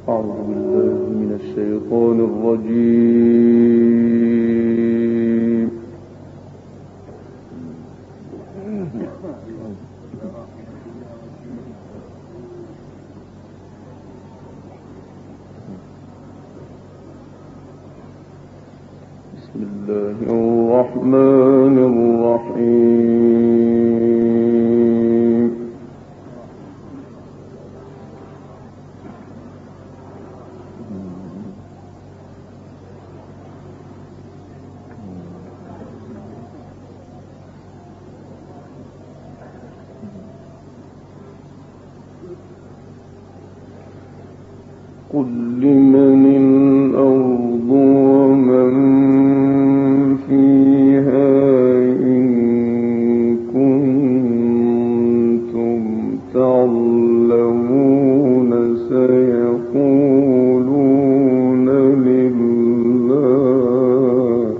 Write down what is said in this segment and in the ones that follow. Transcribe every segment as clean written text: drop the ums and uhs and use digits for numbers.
أعوذ بالله من الشيطان الرجيم. بسم الله الرحمن الرحيم. قل لمن الأرض ومن فيها إن كنتم تعلمون سيقولون لله.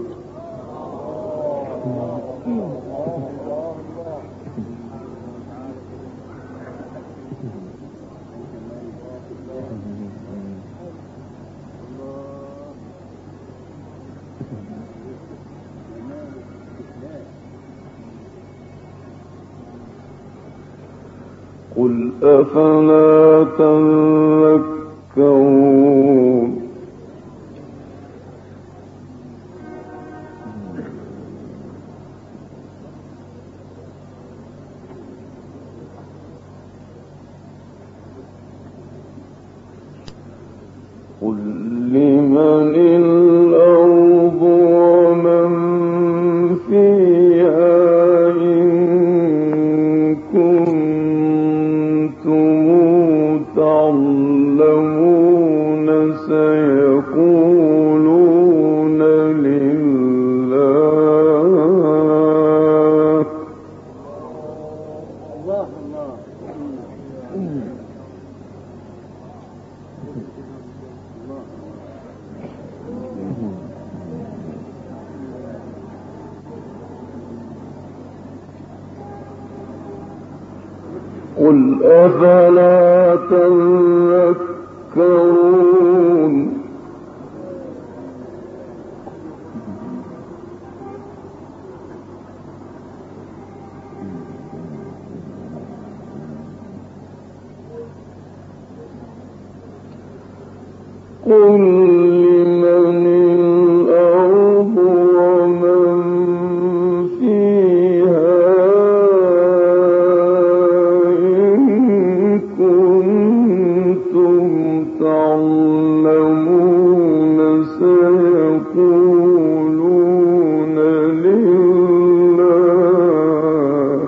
قل أفلا تذكرون. قل لمن الأرض ومن فيها إن كنتم تعلمون سيقولون لله. قل أفلا تذكرون. قل لمن الأرض ومن فيها إن كنتم تعلمون سيقولون لله.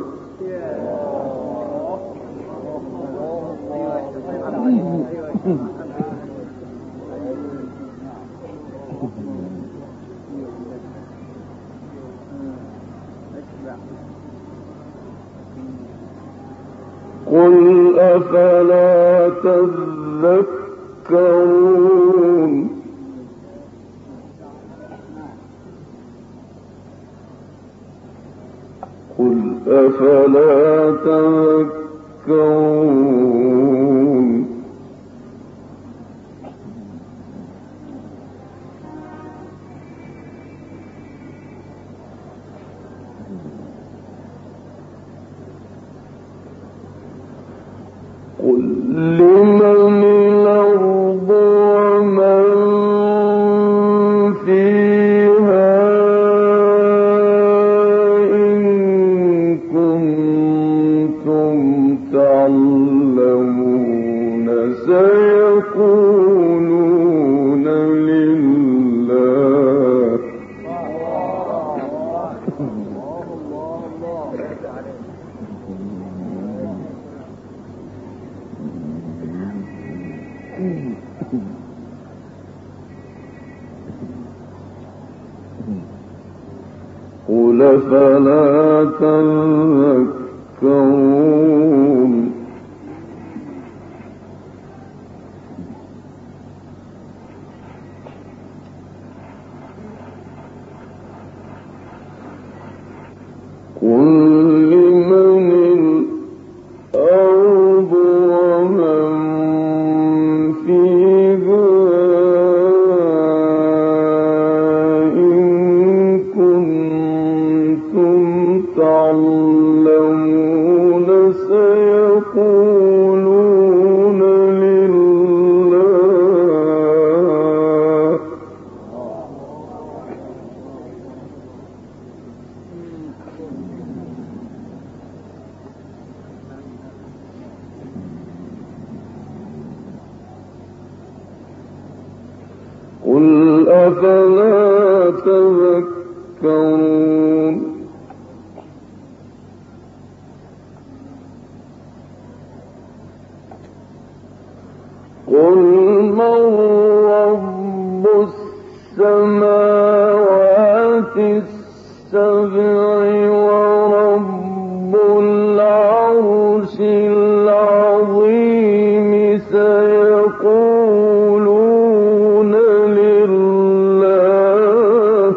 قل أفلا تذكرون. قل أفلا تذكرون. قل لمن الأرض ومن فيها إن كنتم تعلمون سيقولون لله. قل فلا تذكرون. قل لمن الأرض ومن فيها قل أفلا تذكرون قل من رب السماوات السبع ورب العرش العظيم سيقولون لله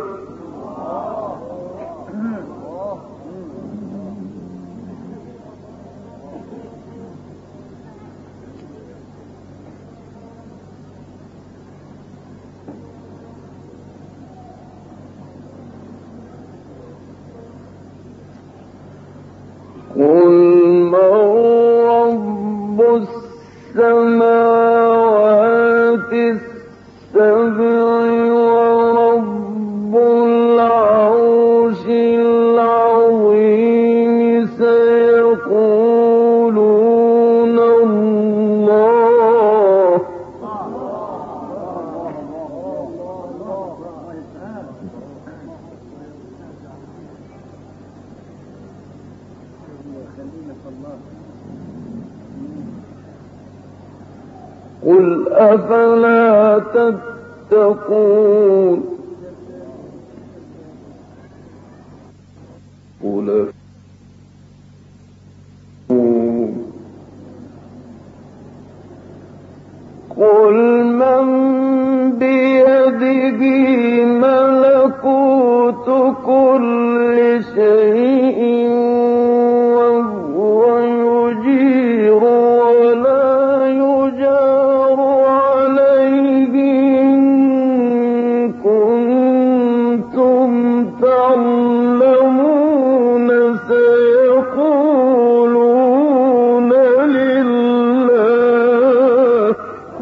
قل من رب السماوات السبع ورب العرش العظيم سيقولون الله قل أفلا تتقون قل من بيده ملكوت كل شيء وهو يجير ولا يجار عليه إن كنتم تعلمون سيقولون لله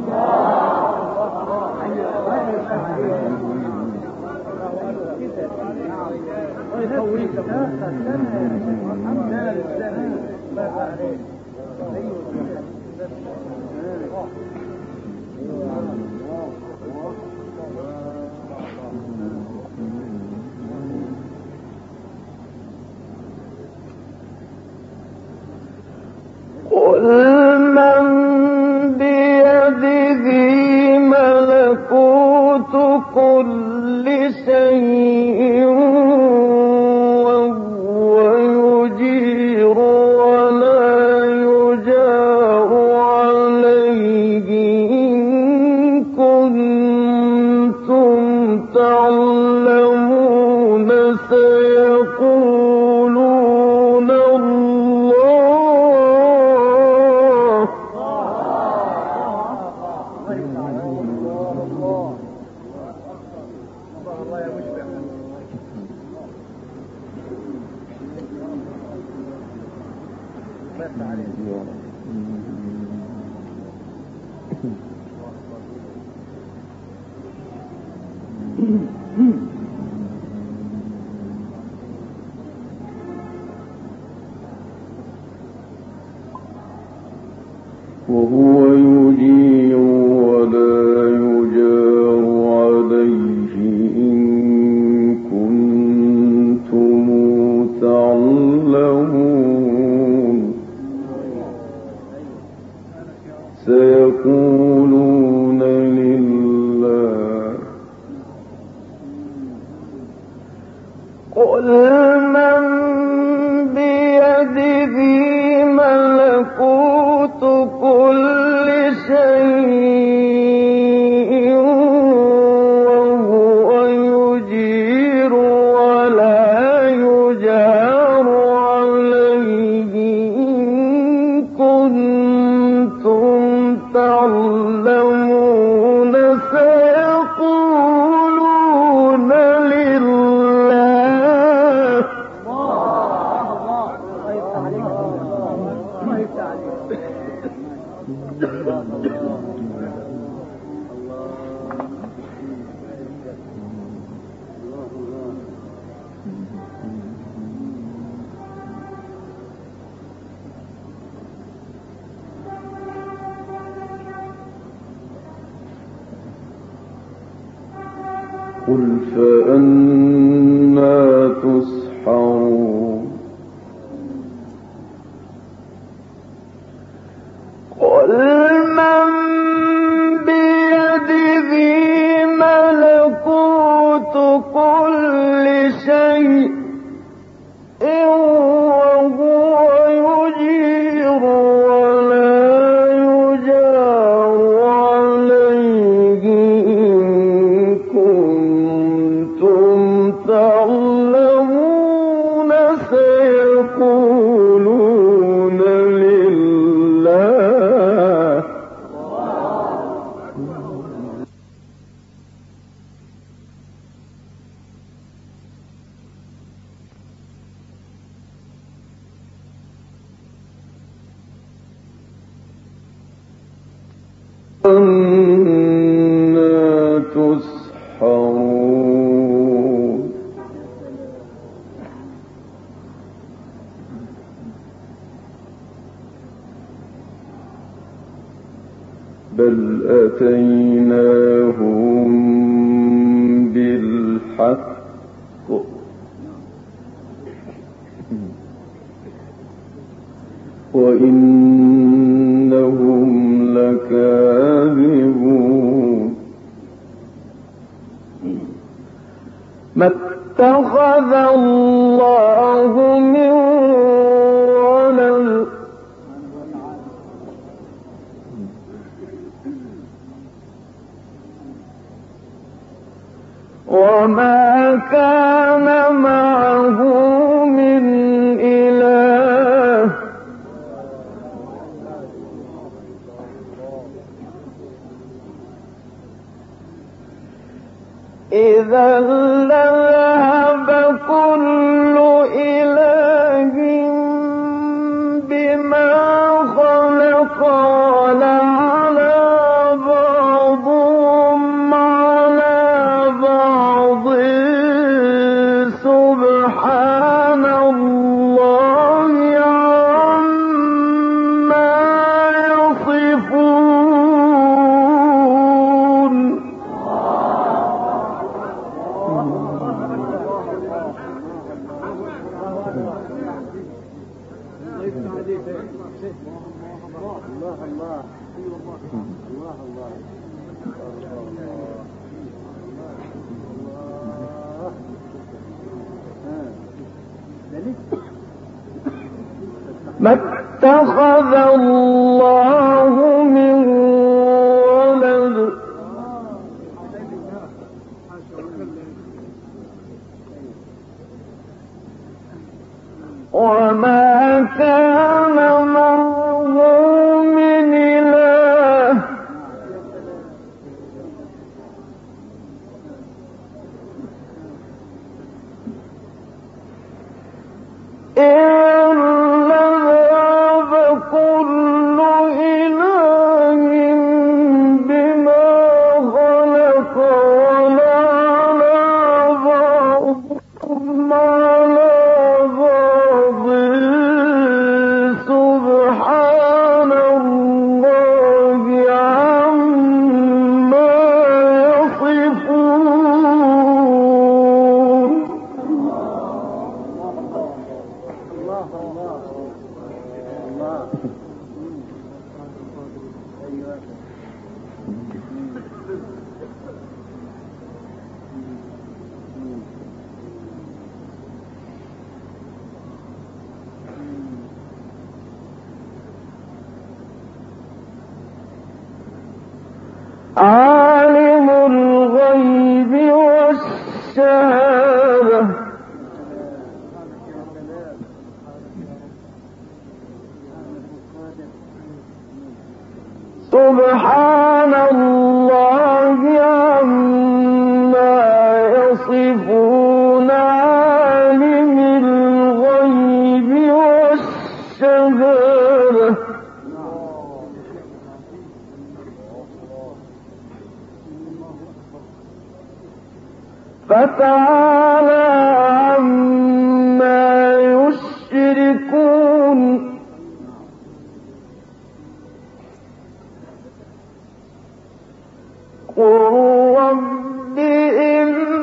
قل من بيده ملكوت كل شيء وهو يجير ولا يجار عليه إن كنتم تعلمون سيقولون الله وهو يجير ولا يجار عليه إن كنتم تعلمون سيقولون لله قل فأنا تسحرون قل من بيده ملكوت كل شيء وهو يجير ولا يجار عليه إن كنتم تعلمون سيقولون لله أنا تسحرون بل أتيناهم بالحق وإنهم لكاذبون ما اتخذ الله من ولد وما كان معه من إله إذا لذهب كل إله بما خلق ولعلى بعضهم على بعض سبحان الله عما يصفون ما اتخذ الله من ولد وما كان معه من إله إلا ذهب كل إله بما خلق ولعلى بعضهم على بعض سبحان الله عما يصفون عالم الغيب والشهادة سبحان الله عما يصفون عالم الغيب والشهادة فتعالى عما يشركون قل رب إن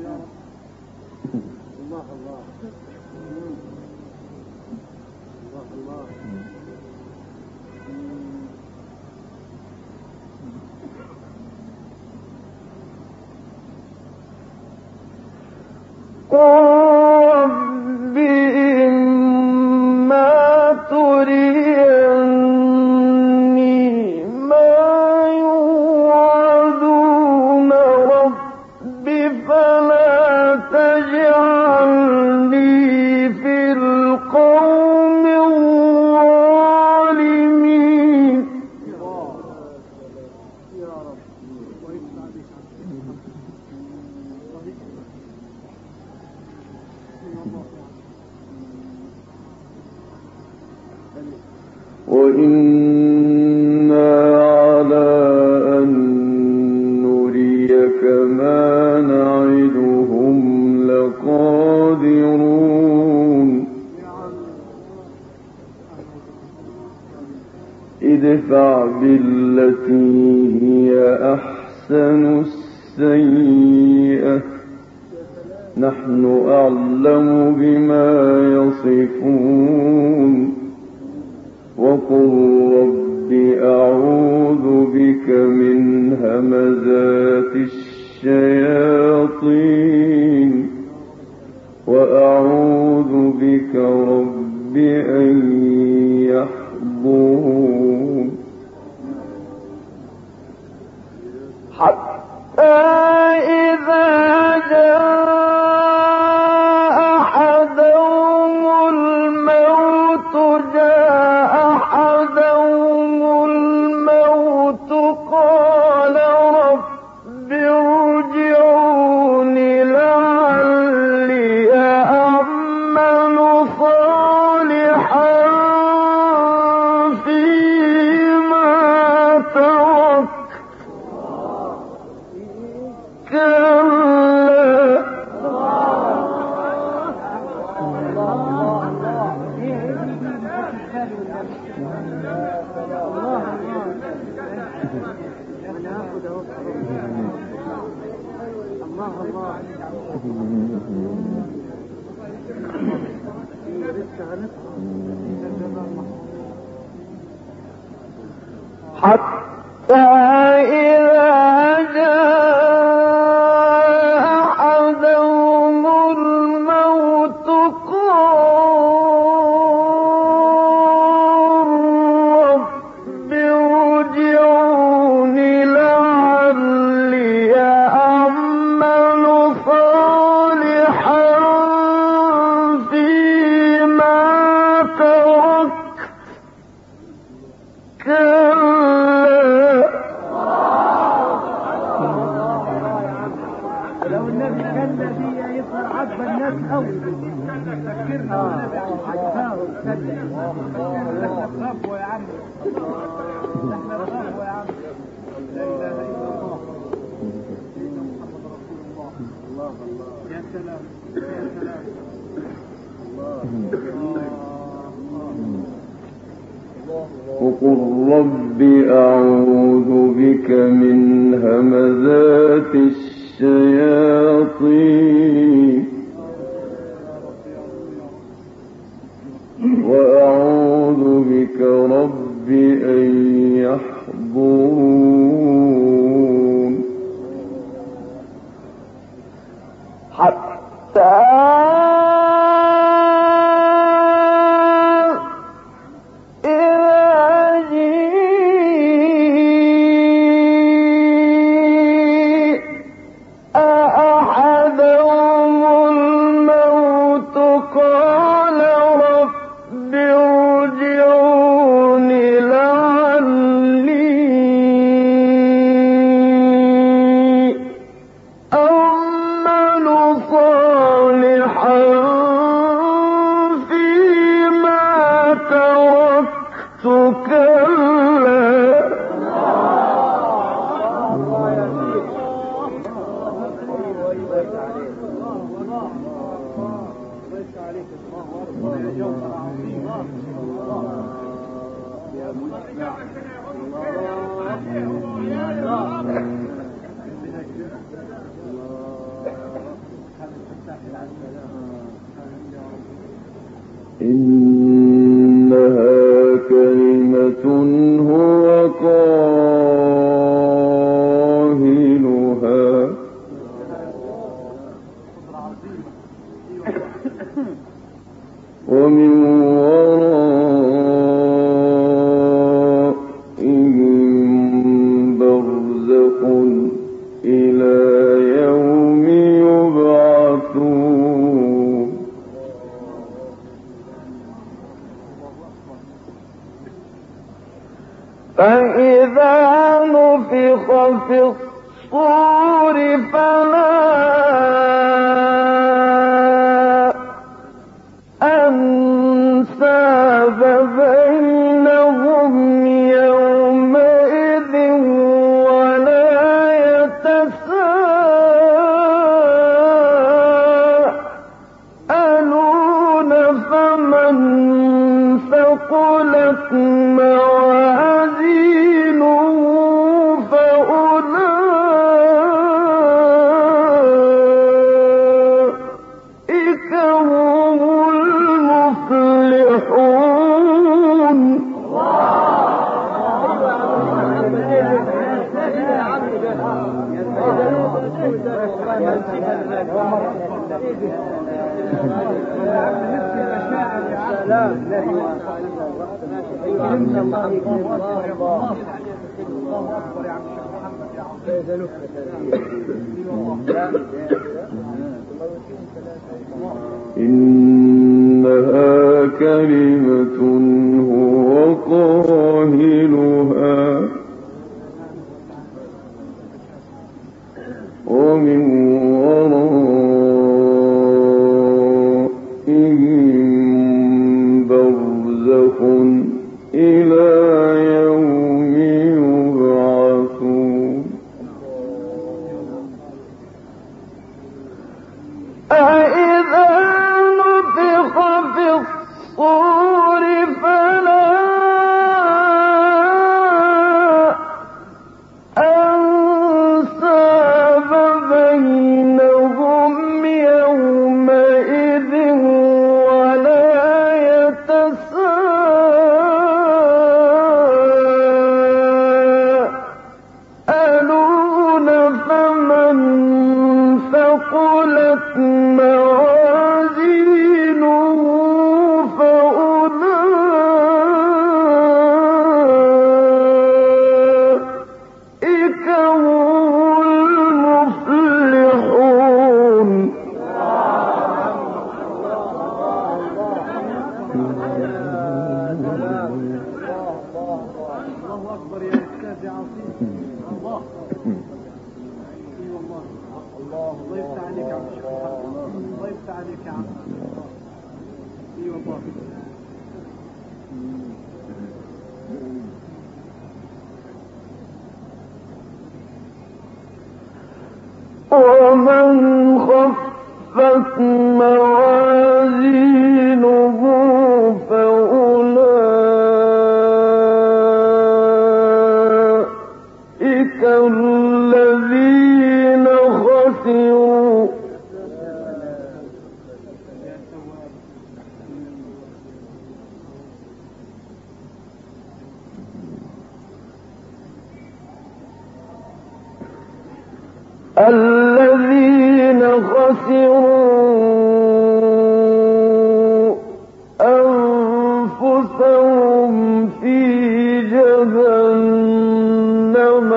وإنا على أن نريك ما نعدهم لقادرون ادفع بالتي هي أحسن السيئة نحن أعلم بما يصفون وقل رب أعوذ بك من همزات الشياطين وأعوذ بك رب أن يحضرون حتى إذا جاء أحدهم الموت قال رب ارجعون لعلي أعمل صالحا فيما تركت حتى إذا جاء أحدهم الموت قال رب ارجعون لعلي أعمل صالحا فيما تركت لو النبي كان الذي يظهر عجب الناس قوي تفكرنا عجباهم ربه يا عم احنا ربه يا عم لا اله الا الله سيدنا محمد رسول الله الله الله يا سلام يا سلام وقل رب أعوذ بك من همزات الشياطين وأعوذ بك رب أن يحضرون حتى إنها كلمة هو قائلها ومن ورائهم برزخ إلى يوم يبعثون. فإذا نفخ في الصور فلا أنساب بينهم يومئذ ولا يتساءلون فمن ثقلت موازينه فأولئك هم المفلحون. إنها كلمة هو قائلها ومن ورائهم برزخ إلى يوم يبعثون. أإذا نفخ في الصور فلا أنساب بينهم يومئذ ولا يتساءلون فمن ثقلت موازينه فأولئك هم المفلحون. الله أكبر يا أستاذ عظيم. الله الله يفتح عليك يا عم الشيخ محمد. الله يفتح عليك يا عم. اي والله. ومن خفت موازينه فأولئك الذين خسروا أنفسهم في جهنم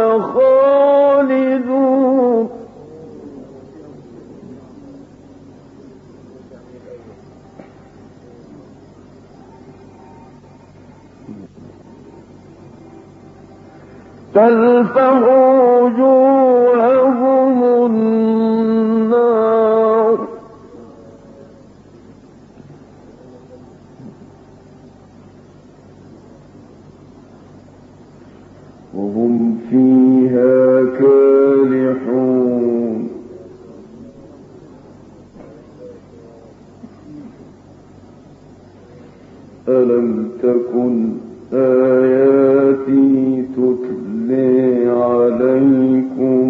خالدون. تلفح وجوههم النار وهم فيها كالحون. ألم تكن آياتي تتلى عليكم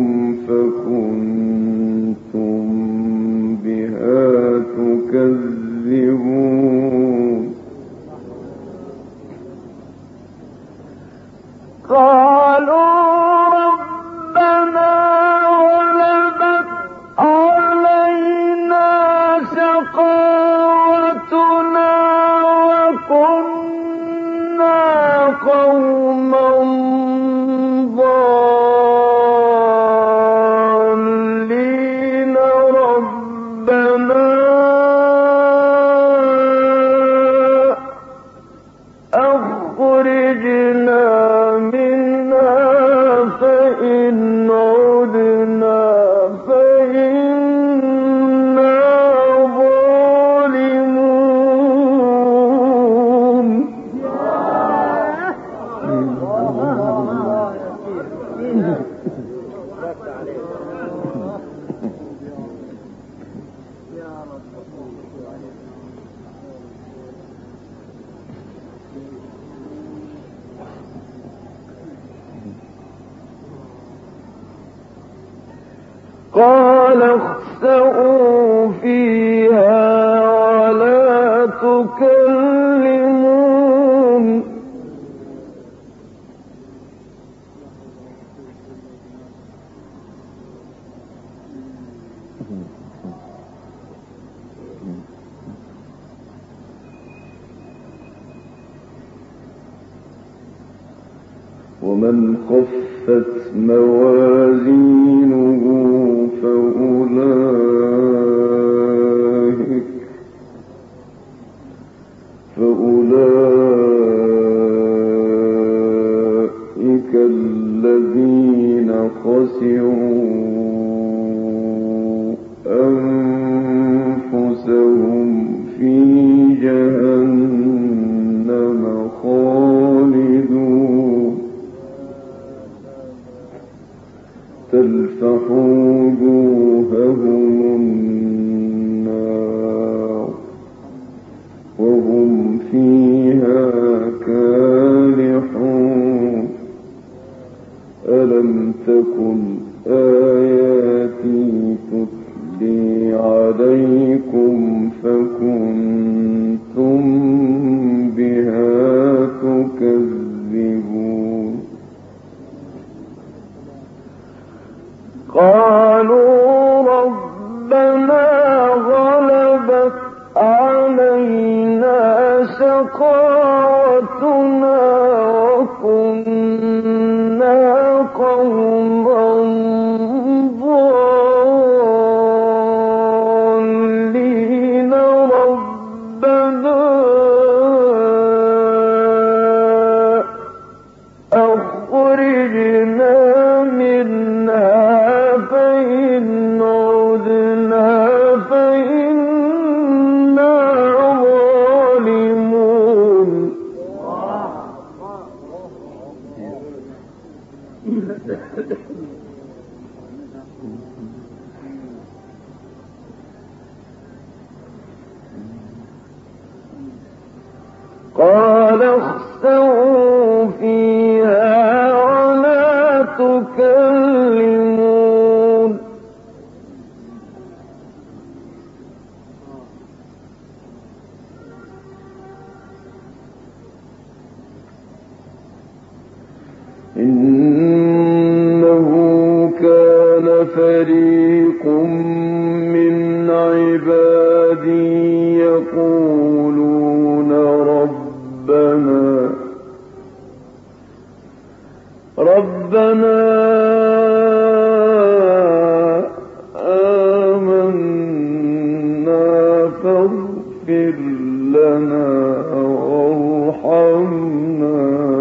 فكنتم بها تكذبون. قال اخسئوا فيها ولا تكلمون ومن خفت موازينه فأولئك الذين خسروا أنفسهم في جهنم خالدون تلفح وجوههم النار وهم فيها كالحون ألم تكن آياتي تتلي عليكم فكنتم بها تكذبون قالوا ربنا غلبت علينا شقاوتنا وكنا قوما ضالين ربنا أخرجنا منها فإن عدنا فإنا ظالمون قال اخسئوا فيها ولا تكلمون إنه كان فريق من عبادي يقولون ربنا آمنا فاغفر لنا وارحمنا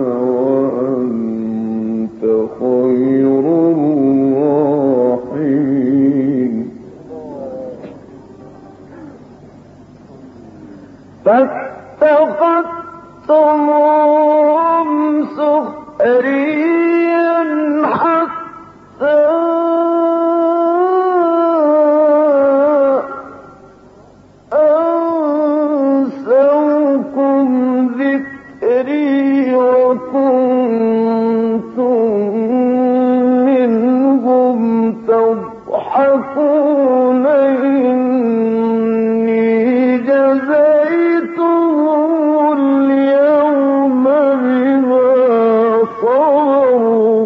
وأنت خير الراحمين فاتخذتموهم سخريا حتى أنسوكم ذكري وكنتم منهم تضحكون إني جزيتهم اليوم بما صبروا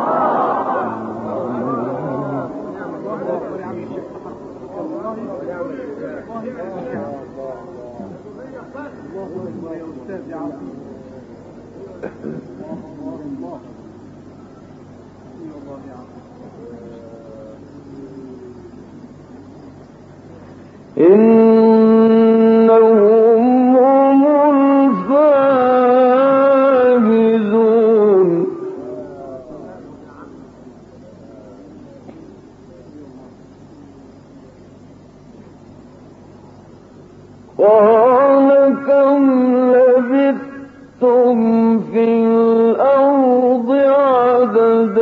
إنهم هم الفائزون قال كم لبثتم في الأرض عدد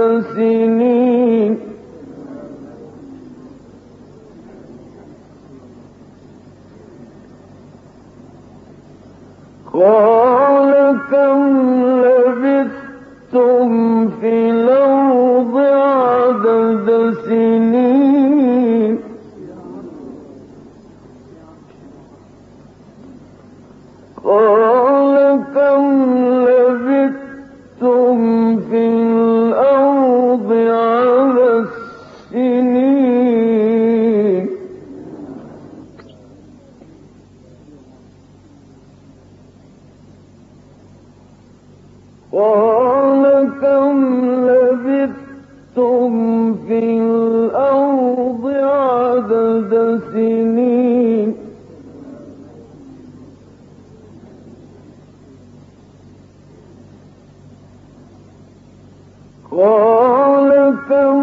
سنين قال كم لبثتم في الأرض عدد سنين قال كم لبثتم في الأرض عدد سنين قال كم لبثتم في الأرض عدد سنين قال كم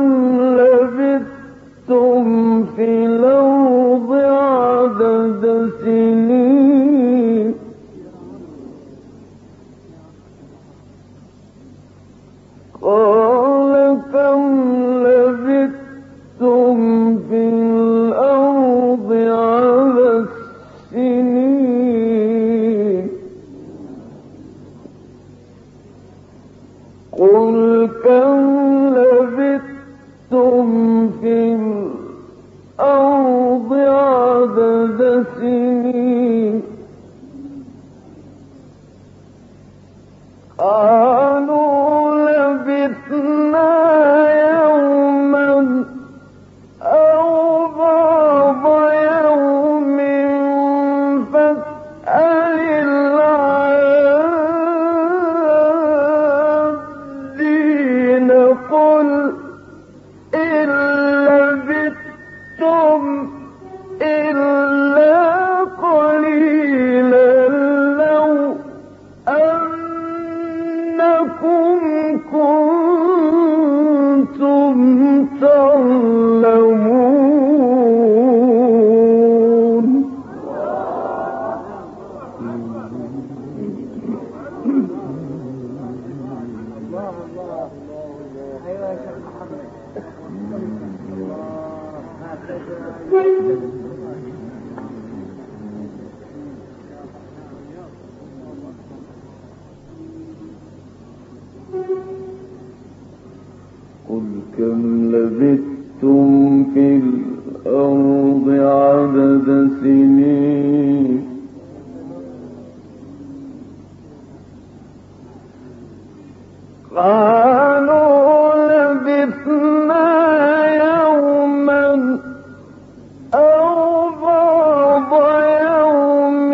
لبثتم في الأرض عدد سنين قال كم لبثتم في الأرض عدد سنين قل كم لبثتم في الأرض عدد سنين قالوا لبثنا يوما أو بعض يوم فاسأل العادين قل إن لبثتم إلا قليلا لو أنكم كنتم تعلمون ايوه يا شيخ محمد. قل كم لبثتم في الأرض عدد سنين قالوا لبثنا يوما أو بعض يوم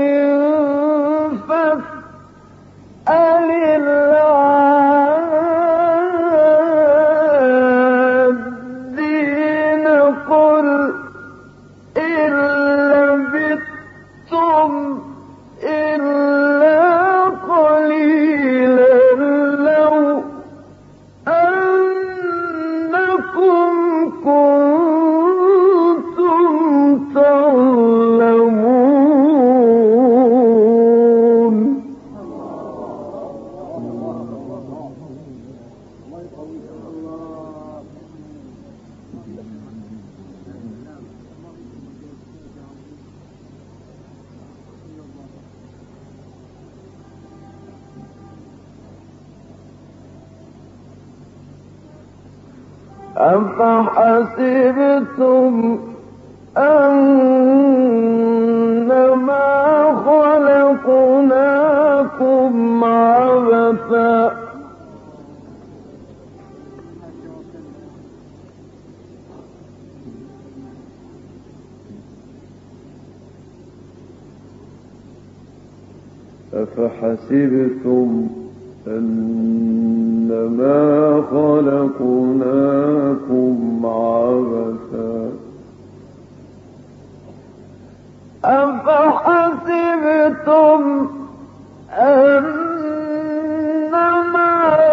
فاسأل العادين قل إن لبثتم إلا قليلا لو أنكم كنتم تعلمون أفحسبتم أنما خلقناكم عبثا أفحسبتم أنما خلقناكم عبثا أفحسبتم أنما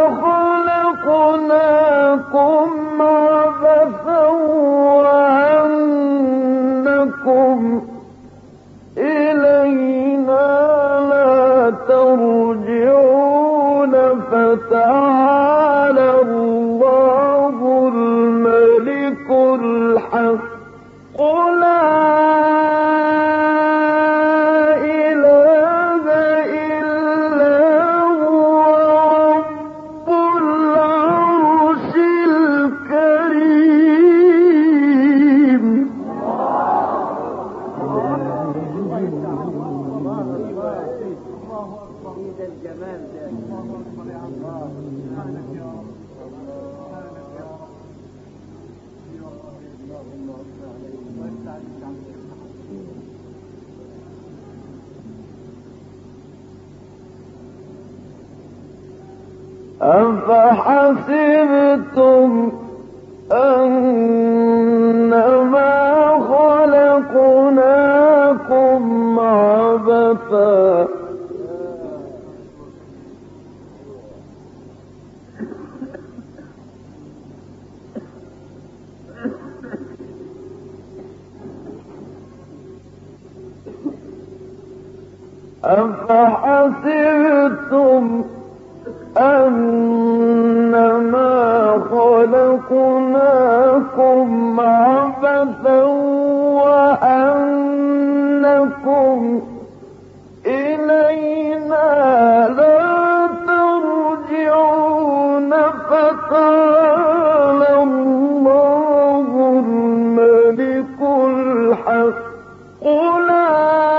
خلقناكم عبثا وأنكم إلينا لا ترجعون فتعالى الله الملك الحق لا إله إلا الجمال ده. الله أكبر يا الله. سبحانك يا رب. سبحانك يا رب. يا رب الله عليك وانت عليك عم أفحسبتم أنما خلقناكم عبثا أفحسبتم أنما خلقناكم عبثا وأنكم إلينا لا ترجعون فتعالى الله الملك الحق لا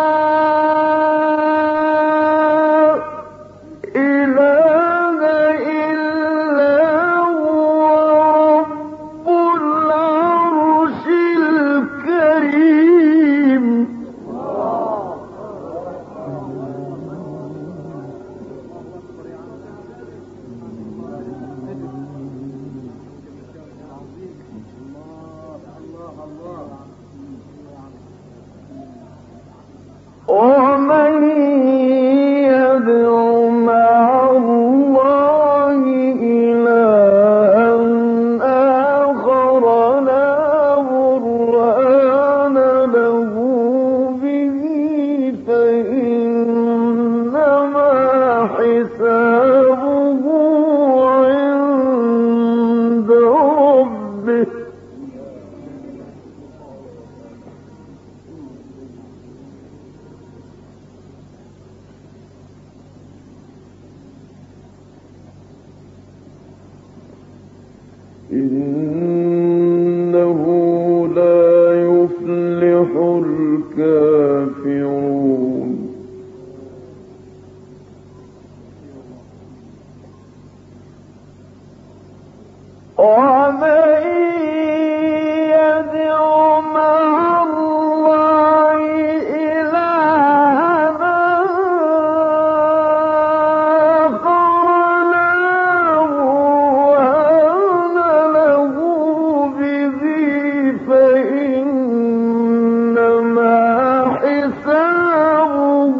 ومن يدع مع الله إلها آخر لا برهان له به فإنما حسابه عند ربه إنه لا يفلح الكافرون ومن يدع مع الله إلها آخر لا برهان له به فإنما حسابه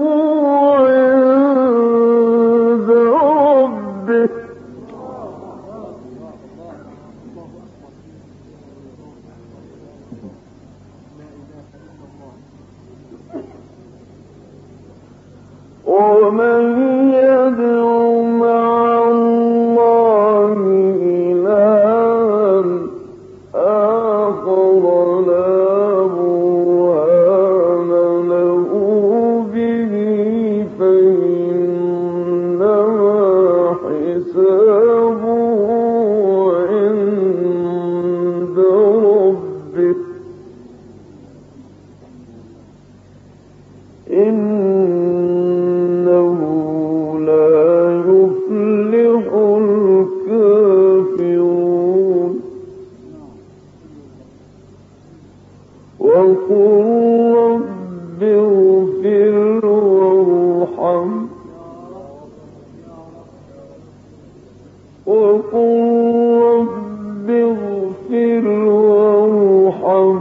عند ربه ومن يدع مع الله إلها آخر لا برهان له به فإنما حسابه عند ربه إنه لا يفلح الكافرون وقل رب اغفر وارحم وقل رب اغفر وارحم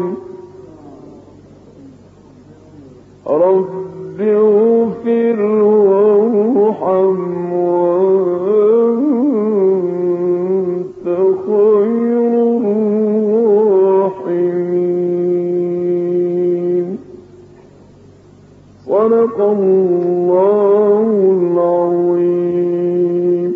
رب اغفر وارحم وأنت خير الراحمين صدق الله العظيم.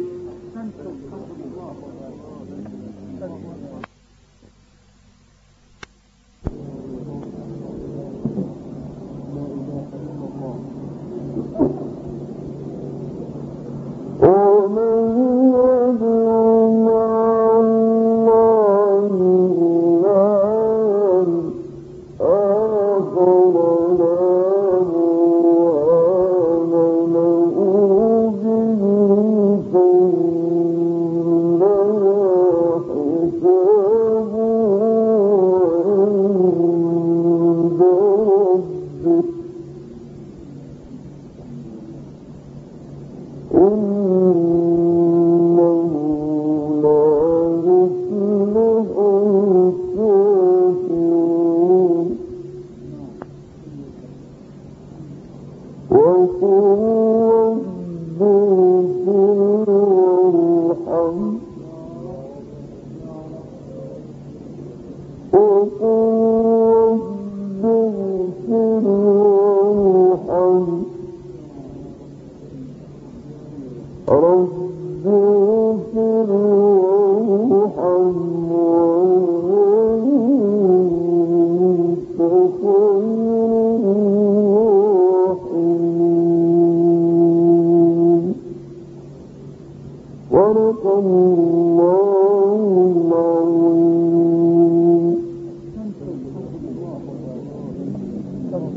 ومن ورحم